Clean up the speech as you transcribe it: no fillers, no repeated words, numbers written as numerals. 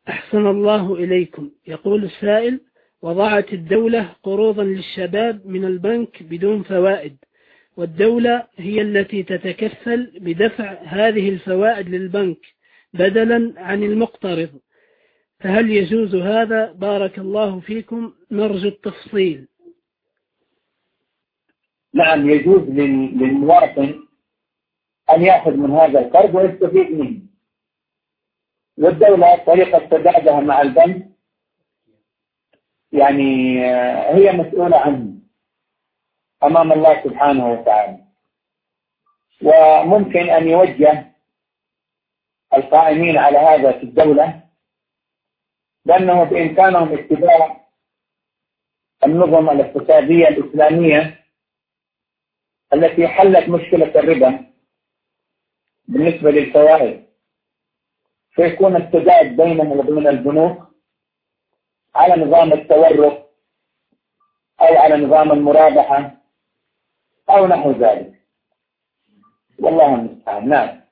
أحسن الله إليكم. يقول السائل: وضعت الدولة قروضا للشباب من البنك بدون فوائد، والدولة هي التي تتكفل بدفع هذه الفوائد للبنك بدلا عن المقترض، فهل يجوز هذا؟ بارك الله فيكم، نرجو التفصيل. نعم، يجوز للمواطن أن يأخذ من هذا القرض ويستفيد منه، والدولة طريقة سدادها مع البنك يعني هي مسؤولة عنه أمام الله سبحانه وتعالى. وممكن أن يوجه القائمين على هذا في الدولة بأنه بإمكانهم اتباع النظم الاقتصادية الإسلامية التي حلت مشكلة الربا بالنسبة للفوائد، فيكون السداد بينهم وبين البنوك على نظام التورق أو على نظام المرابحة أو نحو ذلك، والله المستعان. نعم.